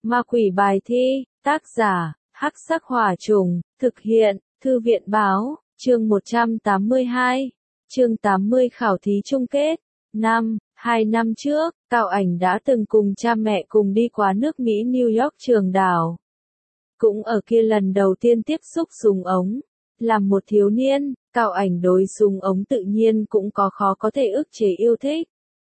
Ma quỷ bài thi, tác giả, Hắc Sắc Hỏa Trùng, thực hiện, Thư viện báo, chương 182, chương 80 khảo thí chung kết. 2 năm trước, Cao Ảnh đã từng cùng cha mẹ cùng đi qua nước Mỹ New York trường đảo. Cũng ở kia lần đầu tiên tiếp xúc súng ống. Làm một thiếu niên, Cao Ảnh đối súng ống tự nhiên cũng khó có thể ức chế yêu thích.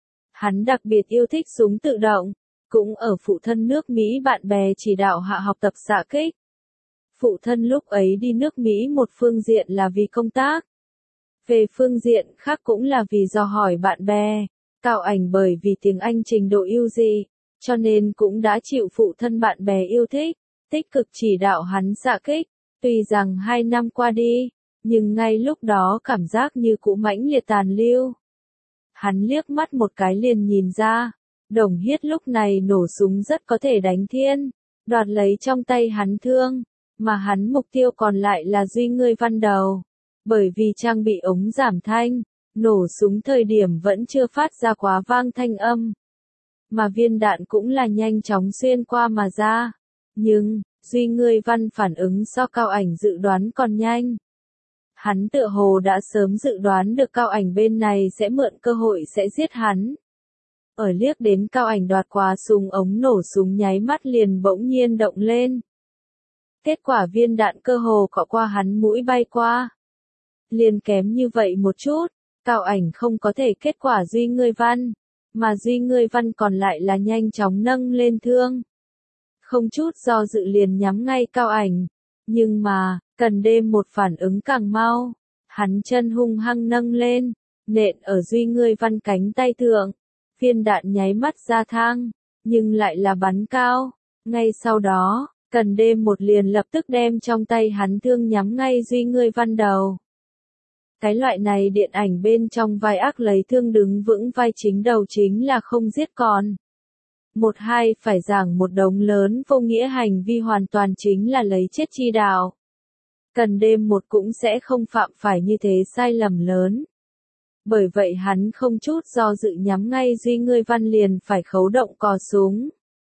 Hắn đặc biệt yêu thích súng tự động, cũng ở phụ thân nước Mỹ bạn bè chỉ đạo hạ học tập xạ kích. Phụ thân lúc ấy đi nước Mỹ một phương diện là vì công tác. Về phương diện khác cũng là vì dò hỏi bạn bè. Cao Ảnh bởi vì tiếng Anh trình độ ưu dị, cho nên cũng đã chịu phụ thân bạn bè yêu thích, tích cực chỉ đạo hắn xạ kích. Tuy rằng 2 năm qua đi, nhưng ngay lúc đó cảm giác như cũ mãnh liệt tàn lưu. Hắn liếc mắt một cái liền nhìn ra, Đồng Hiết lúc này nổ súng rất có thể đánh thiên, đoạt lấy trong tay hắn thương, mà hắn mục tiêu còn lại là Duy Ngươi Văn đầu. Bởi vì trang bị ống giảm thanh, nổ súng thời điểm vẫn chưa phát ra quá vang thanh âm. Mà viên đạn cũng là nhanh chóng xuyên qua mà ra. Nhưng, Duy Ngươi Văn phản ứng so Cao Ảnh dự đoán còn nhanh. Hắn tựa hồ đã sớm dự đoán được Cao Ảnh bên này sẽ mượn cơ hội sẽ giết hắn. Ở liếc đến Cao Ảnh đoạt qua súng ống nổ súng nháy mắt liền bỗng nhiên động lên. Kết quả viên đạn cơ hồ cọ qua hắn mũi bay qua. Liền kém như vậy một chút, Cao Ảnh không có thể kết quả Duy Ngươi Văn, mà Duy Ngươi Văn còn lại là nhanh chóng nâng lên thương. Không chút do dự liền nhắm ngay Cao Ảnh, nhưng mà, cần đêm một phản ứng càng mau, hắn chân hung hăng nâng lên, nện ở Duy Ngươi Văn cánh tay thượng, viên đạn nháy mắt ra thang, nhưng lại là bắn cao, ngay sau đó, cần đêm một liền lập tức đem trong tay hắn thương nhắm ngay Duy Ngươi Văn đầu. Cái loại này điện ảnh bên trong vai ác lấy thương đứng vững vai chính đầu chính là không giết còn. Một hai phải giảng một đống lớn vô nghĩa hành vi hoàn toàn chính là lấy chết chi đạo. Cần đêm một cũng sẽ không phạm phải như thế sai lầm lớn. Bởi vậy hắn không chút do dự nhắm ngay Duy Ngươi Văn liền phải khấu động cò súng.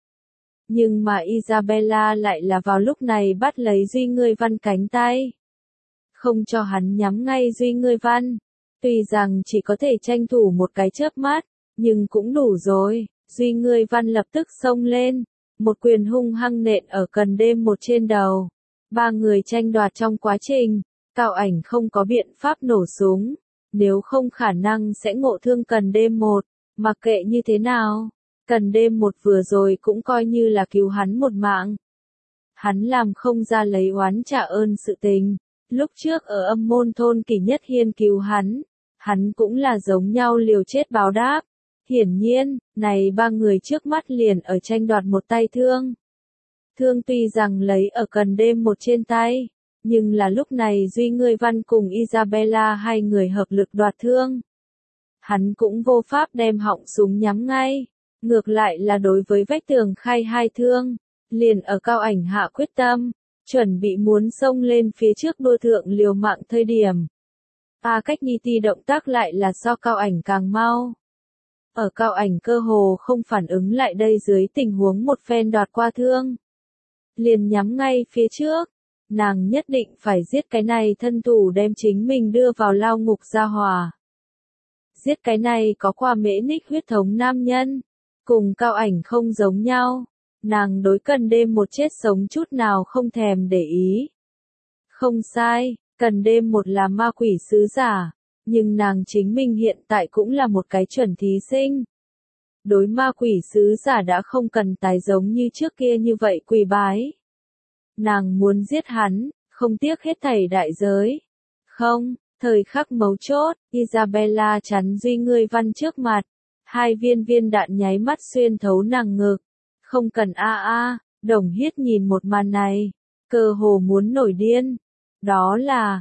Nhưng mà Isabella lại là vào lúc này bắt lấy Duy Ngươi Văn cánh tay. Không cho hắn nhắm ngay Duy Ngươi Văn. Tuy rằng chỉ có thể tranh thủ một cái chớp mắt, nhưng cũng đủ rồi. Duy Ngươi Văn lập tức xông lên, một quyền hung hăng nện ở cần đêm một trên đầu. Ba người tranh đoạt trong quá trình, Cao Ảnh không có biện pháp nổ súng, nếu không khả năng sẽ ngộ thương cần đêm một, mặc kệ như thế nào. Cần đêm một vừa rồi cũng coi như là cứu hắn một mạng. Hắn làm không ra lấy oán trả ơn sự tình. Lúc trước ở Âm Môn thôn Kỷ Nhất Hiên cứu hắn cũng là giống nhau liều chết báo đáp. Hiển nhiên, này ba người trước mắt liền ở tranh đoạt một tay thương. Thương tuy rằng lấy ở cần đêm một trên tay, nhưng là lúc này Duy Ngươi Văn cùng Isabella hai người hợp lực đoạt thương. Hắn cũng vô pháp đem họng súng nhắm ngay, ngược lại là đối với vách tường khai hai thương, liền ở Cao Ảnh hạ quyết tâm, chuẩn bị muốn xông lên phía trước đua thượng liều mạng thời điểm. Cách Niti động tác lại là so Cao Ảnh càng mau. Ở Cao Ảnh cơ hồ không phản ứng lại đây dưới tình huống một phen đoạt qua thương. Liền nhắm ngay phía trước, nàng nhất định phải giết cái này thân thủ đem chính mình đưa vào lao ngục gia hỏa. Giết cái này có qua mễ ních huyết thống nam nhân, cùng Cao Ảnh không giống nhau, nàng đối cần đêm một chết sống chút nào không thèm để ý. Không sai, cần đêm một là ma quỷ sứ giả. Nhưng nàng chính mình hiện tại cũng là một cái chuẩn thí sinh. Đối ma quỷ sứ giả đã không cần tái giống như trước kia như vậy quỳ bái. Nàng muốn giết hắn, không tiếc hết thảy đại giới. Không, thời khắc mấu chốt, Isabella chắn Duy Ngươi Văn trước mặt. Hai viên đạn nháy mắt xuyên thấu nàng ngực. Không cần Đồng Hiết nhìn một màn này, cơ hồ muốn nổi điên. Đó là,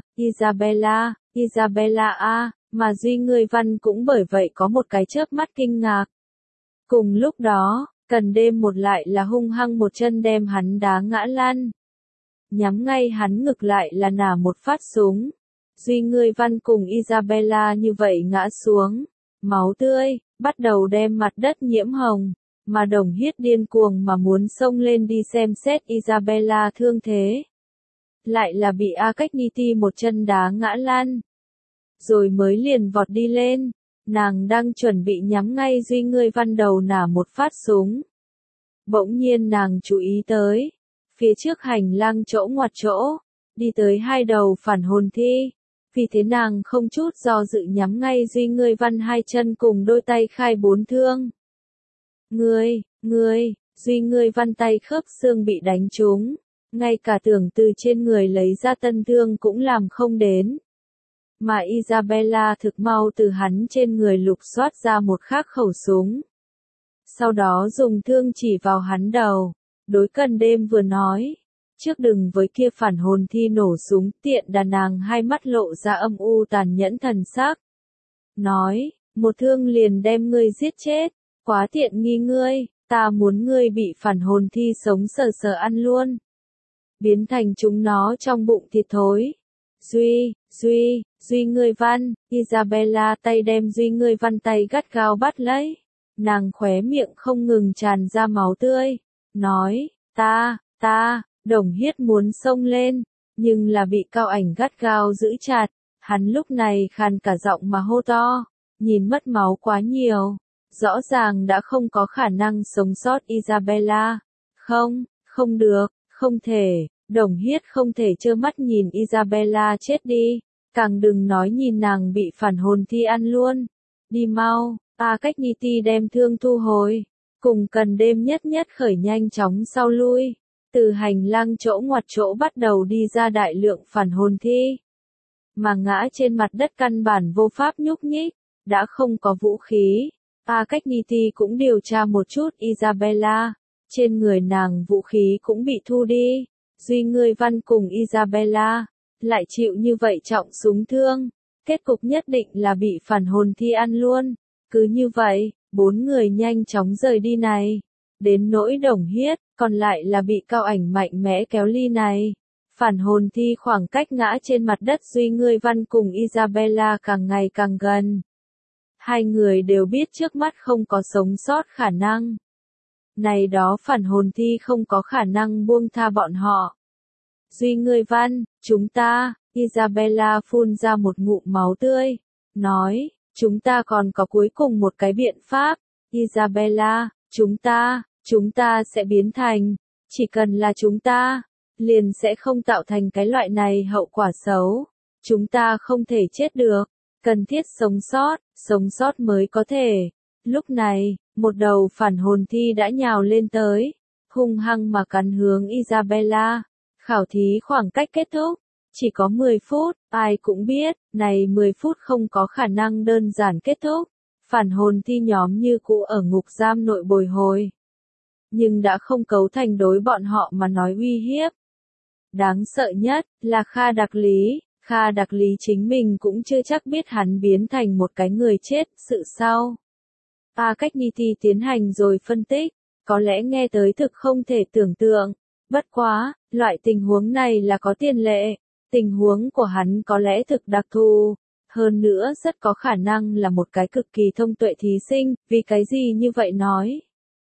Isabella mà Duy Ngươi Văn cũng bởi vậy có một cái chớp mắt kinh ngạc. Cùng lúc đó, cần đêm một lại là hung hăng một chân đem hắn đá ngã lăn. Nhắm ngay hắn ngực lại là nả một phát súng. Duy Ngươi Văn cùng Isabella như vậy ngã xuống, máu tươi, bắt đầu đem mặt đất nhiễm hồng. mà Đồng Hiết điên cuồng mà muốn xông lên đi xem xét Isabella thương thế. Lại là bị A Cách Niti một chân đá ngã lăn. Rồi mới liền vọt đi lên, nàng đang chuẩn bị nhắm ngay Duy Ngươi Văn đầu nả một phát súng. Bỗng nhiên nàng chú ý tới, phía trước hành lang chỗ ngoặt chỗ, đi tới hai đầu phản hồn thi. Vì thế nàng không chút do dự nhắm ngay Duy Ngươi Văn hai chân cùng đôi tay khai bốn thương. Ngươi, Duy Ngươi Văn tay khớp xương bị đánh trúng, ngay cả tưởng từ trên người lấy ra tân thương cũng làm không đến. Mà Isabella thực mau từ hắn trên người lục soát ra một khác khẩu súng. Sau đó dùng thương chỉ vào hắn đầu, đối Cần Đêm vừa nói, trước đừng với kia phản hồn thi nổ súng, tiện đà nàng hai mắt lộ ra âm u tàn nhẫn thần sắc. Nói, một thương liền đem ngươi giết chết, quá tiện nghi ngươi, ta muốn ngươi bị phản hồn thi sống sờ sờ ăn luôn. Biến thành chúng nó trong bụng thịt thối. Duy Ngươi Văn, Isabella tay đem Duy Ngươi Văn tay gắt gao bắt lấy. Nàng khóe miệng không ngừng tràn ra máu tươi. Nói, Đồng Hiết muốn xông lên, nhưng là bị Cao Ảnh gắt gao giữ chặt. Hắn lúc này khàn cả giọng mà hô to, nhìn mất máu quá nhiều. Rõ ràng đã không có khả năng sống sót Isabella. Không được, không thể, Đồng Hiết không thể trơ mắt nhìn Isabella chết đi, càng đừng nói nhìn nàng bị phản hồn thi ăn luôn. Đi mau, A Cách Niti đem thương thu hồi, cùng Cần Đêm nhất khởi nhanh chóng sau lui, từ hành lang chỗ ngoặt chỗ bắt đầu đi ra đại lượng phản hồn thi. Mà ngã trên mặt đất căn bản vô pháp nhúc nhích, đã không có vũ khí. A Cách Niti cũng điều tra một chút Isabella, trên người nàng vũ khí cũng bị thu đi. Duy Ngươi Văn cùng Isabella, lại chịu như vậy trọng súng thương, kết cục nhất định là bị phản hồn thi ăn luôn. Cứ như vậy, bốn người nhanh chóng rời đi này. Đến nỗi Đồng Hiết, còn lại là bị Cao Ảnh mạnh mẽ kéo ly này. Phản hồn thi khoảng cách ngã trên mặt đất Duy Ngươi Văn cùng Isabella càng ngày càng gần. Hai người đều biết trước mắt không có sống sót khả năng. Này đó phản hồn thi không có khả năng buông tha bọn họ. Duy Ngươi Văn, chúng ta, Isabella phun ra một ngụm máu tươi, nói, chúng ta còn có cuối cùng một cái biện pháp. Isabella, chúng ta sẽ biến thành, chỉ cần là chúng ta, liền sẽ không tạo thành cái loại này hậu quả xấu. Chúng ta không thể chết được, cần thiết sống sót mới có thể. Lúc này, một đầu phản hồn thi đã nhào lên tới, hung hăng mà cắn hướng Isabella. Khảo thí khoảng cách kết thúc, chỉ có 10 phút, ai cũng biết, này 10 phút không có khả năng đơn giản kết thúc. Phản hồn thi nhóm như cũ ở ngục giam nội bồi hồi. Nhưng đã không cấu thành đối bọn họ mà nói uy hiếp. Đáng sợ nhất là Kha Đặc Lý. Kha Đặc Lý chính mình cũng chưa chắc biết hắn biến thành một cái người chết, sự sau. A Cách Niti tiến hành rồi phân tích, có lẽ nghe tới thực không thể tưởng tượng. Bất quá, loại tình huống này là có tiền lệ, tình huống của hắn có lẽ thực đặc thù, hơn nữa rất có khả năng là một cái cực kỳ thông tuệ thí sinh, vì cái gì như vậy nói.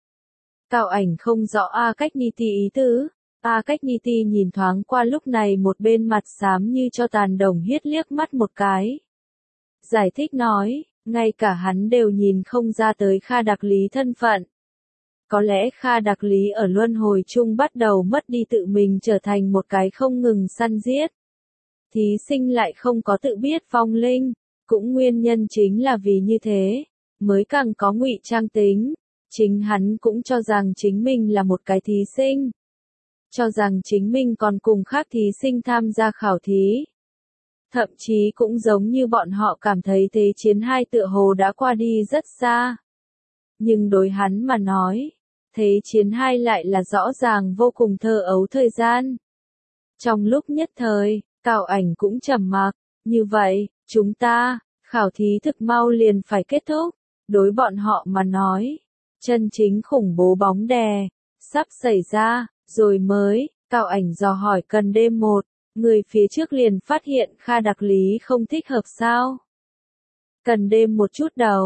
Cao Ảnh không rõ A Cách Niti ý tứ, A Cách Niti nhìn thoáng qua lúc này một bên mặt xám như cho tàn Đồng Hiết liếc mắt một cái. Giải thích nói, ngay cả hắn đều nhìn không ra tới Kha Đặc Lý thân phận. Có lẽ Kha Đặc Lý ở luân hồi chung bắt đầu mất đi tự mình trở thành một cái không ngừng săn giết. Thí sinh lại không có tự biết vong linh, cũng nguyên nhân chính là vì như thế, mới càng có ngụy trang tính. Chính hắn cũng cho rằng chính mình là một cái thí sinh. Cho rằng chính mình còn cùng khác thí sinh tham gia khảo thí. Thậm chí cũng giống như bọn họ cảm thấy Thế chiến 2 tựa hồ đã qua đi rất xa. Nhưng đối hắn mà nói, Thế chiến 2 lại là rõ ràng vô cùng thơ ấu thời gian. Trong lúc nhất thời, Cao Ảnh cũng trầm mặc, như vậy, chúng ta, khảo thí thực mau liền phải kết thúc, đối bọn họ mà nói, chân chính khủng bố bóng đè, sắp xảy ra, rồi mới, Cao Ảnh dò hỏi Cần Đêm một, người phía trước liền phát hiện Kha Đặc Lý không thích hợp sao? Cần Đêm một chút đầu,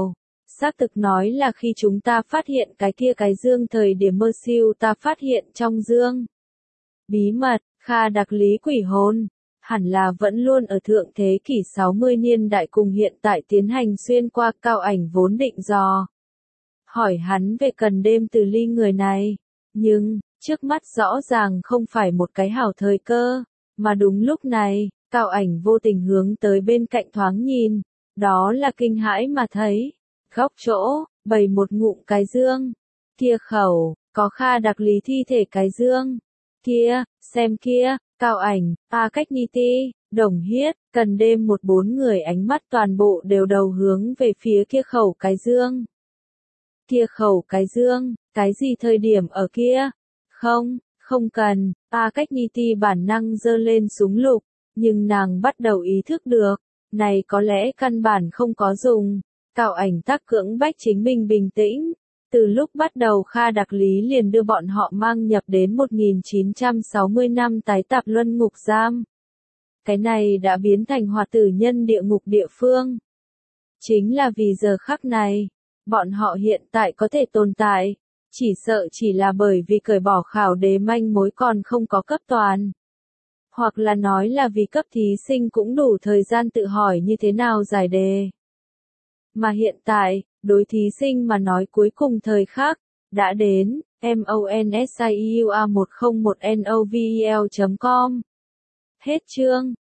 Xác thực nói là khi chúng ta phát hiện cái kia cái dương thời điểm mơ siêu ta phát hiện trong dương. Bí mật, Kha đặc lý quỷ hồn, hẳn là vẫn luôn ở thượng thế kỷ 60 niên đại cùng hiện tại tiến hành xuyên qua Cao Ảnh vốn định dò. Hỏi hắn về Cần Đêm Từ Ly người này, nhưng, trước mắt rõ ràng không phải một cái hảo thời cơ, mà đúng lúc này, Cao Ảnh vô tình hướng tới bên cạnh thoáng nhìn, đó là kinh hãi mà thấy, góc chỗ, bày một ngụm cái dương, kia khẩu, có Kha đặc lý thi thể cái dương, kia, xem kia, Cao Ảnh, A Cách Nhi Ti, Đồng Hiết, Cần Đêm một bốn người ánh mắt toàn bộ đều đầu hướng về phía kia khẩu cái dương. Kia khẩu cái dương, cái gì thời điểm ở kia? Không, không cần, A Cách Nhi Ti bản năng giơ lên súng lục, nhưng nàng bắt đầu ý thức được, này có lẽ căn bản không có dùng. Cao Ảnh tác cưỡng bách chính mình bình tĩnh. Từ lúc bắt đầu Kha đặc lý liền đưa bọn họ mang nhập đến 1960 năm tái tạp luân ngục giam. Cái này đã biến thành hoạt tử nhân địa ngục địa phương. Chính là vì giờ khắc này, bọn họ hiện tại có thể tồn tại, chỉ sợ chỉ là bởi vì cởi bỏ khảo đế manh mối còn không có cấp toàn. Hoặc là nói là vì cấp thí sinh cũng đủ thời gian tự hỏi như thế nào giải đề. Mà hiện tại, đối thí sinh mà nói cuối cùng thời khắc, đã đến, monsiua101novel.com. Hết chương.